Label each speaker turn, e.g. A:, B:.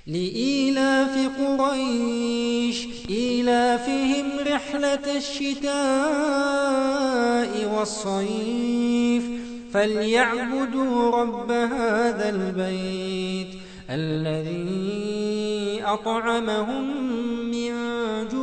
A: لإيلاف قريش إيلافهم رحلة الشتاء والصيف فليعبدوا رب هذا البيت الذي أطعمهم من